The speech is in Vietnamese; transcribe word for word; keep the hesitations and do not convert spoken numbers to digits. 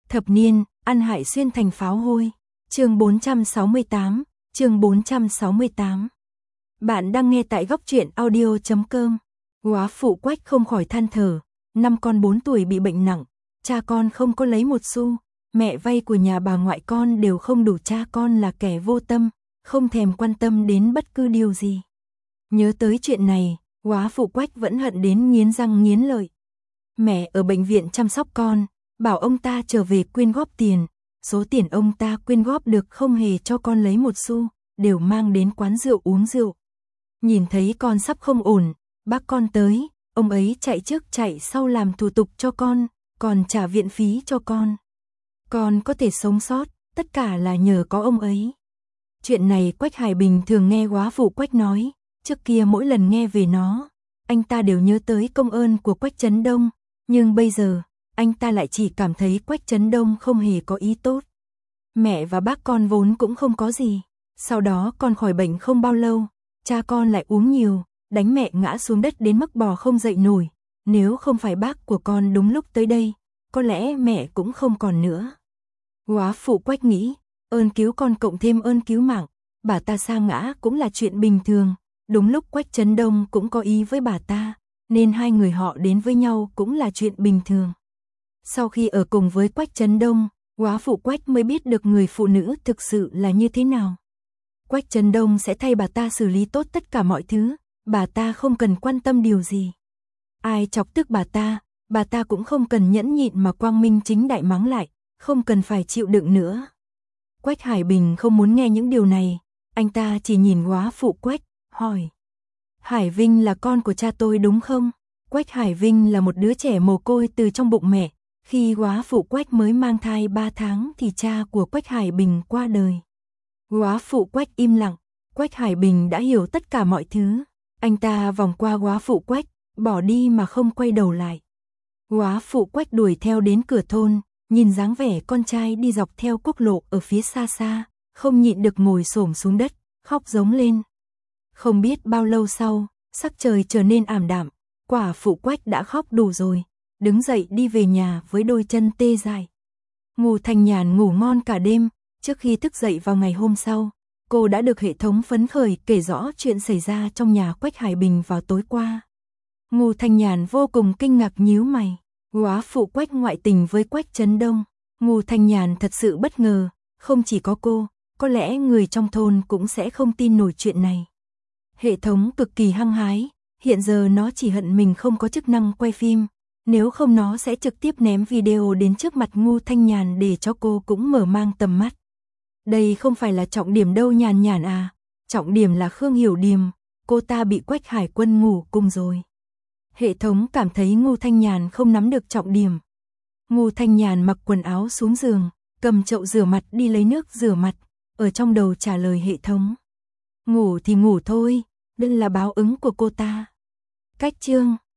Thập niên, ăn hại xuyên thành pháo hôi. Chương bốn trăm sáu mươi tám, chương bốn trăm sáu mươi tám. Bạn đang nghe tại góc truyện audio chấm com. Góa phụ Quách không khỏi than thở, năm con bốn tuổi bị bệnh nặng, cha con không có lấy một xu, mẹ vay của nhà bà ngoại con đều không đủ, cha con là kẻ vô tâm, không thèm quan tâm đến bất cứ điều gì. Nhớ tới chuyện này, góa phụ Quách vẫn hận đến nghiến răng nghiến lợi. Mẹ ở bệnh viện chăm sóc con, bảo ông ta trở về quyên góp tiền, số tiền ông ta quyên góp được không hề cho con lấy một xu, đều mang đến quán rượu uống rượu. Nhìn thấy con sắp không ổn, bác con tới, ông ấy chạy trước chạy sau làm thủ tục cho con, còn trả viện phí cho con. Con có thể sống sót, tất cả là nhờ có ông ấy. Chuyện này Quách Hải Bình thường nghe góa phụ Quách nói, trước kia mỗi lần nghe về nó, anh ta đều nhớ tới công ơn của Quách Chấn Đông, nhưng bây giờ, anh ta lại chỉ cảm thấy Quách Chấn Đông không hề có ý tốt. Mẹ và bác con vốn cũng không có gì, sau đó con khỏi bệnh không bao lâu, cha con lại uống nhiều, đánh mẹ ngã xuống đất đến mức bò không dậy nổi, nếu không phải bác của con đúng lúc tới đây, có lẽ mẹ cũng không còn nữa. Góa phụ Quách nghĩ, ơn cứu con cộng thêm ơn cứu mạng, bà ta sa ngã cũng là chuyện bình thường, đúng lúc Quách Chấn Đông cũng có ý với bà ta, nên hai người họ đến với nhau cũng là chuyện bình thường. Sau khi ở cùng với Quách Chấn Đông, góa phụ Quách mới biết được người phụ nữ thực sự là như thế nào. Quách Chấn Đông sẽ thay bà ta xử lý tốt tất cả mọi thứ, bà ta không cần quan tâm điều gì. Ai chọc tức bà ta, bà ta cũng không cần nhẫn nhịn mà quang minh chính đại mắng lại, không cần phải chịu đựng nữa. Quách Hải Bình không muốn nghe những điều này, anh ta chỉ nhìn góa phụ Quách, hỏi. Hải Vinh là con của cha tôi đúng không? Quách Hải Vinh là một đứa trẻ mồ côi từ trong bụng mẹ, khi góa phụ Quách mới mang thai ba tháng thì cha của Quách Hải Bình qua đời. Góa phụ Quách im lặng, Quách Hải Bình đã hiểu tất cả mọi thứ, anh ta vòng qua góa phụ Quách, bỏ đi mà không quay đầu lại. Góa phụ Quách đuổi theo đến cửa thôn, nhìn dáng vẻ con trai đi dọc theo quốc lộ ở phía xa xa, không nhịn được ngồi xổm xuống đất, khóc giống lên. Không biết bao lâu sau, sắc trời trở nên ảm đạm, quả phụ Quách đã khóc đủ rồi, đứng dậy đi về nhà với đôi chân tê dại. Ngô Thanh Nhàn ngủ ngon cả đêm, trước khi thức dậy vào ngày hôm sau, cô đã được hệ thống phấn khởi kể rõ chuyện xảy ra trong nhà Quách Hải Bình vào tối qua. Ngô Thanh Nhàn vô cùng kinh ngạc nhíu mày, góa phụ Quách ngoại tình với Quách Chấn Đông. Ngô Thanh Nhàn thật sự bất ngờ, không chỉ có cô, có lẽ người trong thôn cũng sẽ không tin nổi chuyện này. Hệ thống cực kỳ hăng hái, hiện giờ nó chỉ hận mình không có chức năng quay phim, nếu không nó sẽ trực tiếp ném video đến trước mặt Ngô Thanh Nhàn để cho cô cũng mở mang tầm mắt. Đây không phải là trọng điểm đâu Nhàn Nhàn à, trọng điểm là Khương Hiểu Điềm, cô ta bị Quách Hải Quân ngủ cùng rồi. Hệ thống cảm thấy Ngô Thanh Nhàn không nắm được trọng điểm. Ngô Thanh Nhàn mặc quần áo xuống giường, cầm chậu rửa mặt đi lấy nước rửa mặt, ở trong đầu trả lời hệ thống. Ngủ thì ngủ thôi, đây là báo ứng của cô ta. Cách chương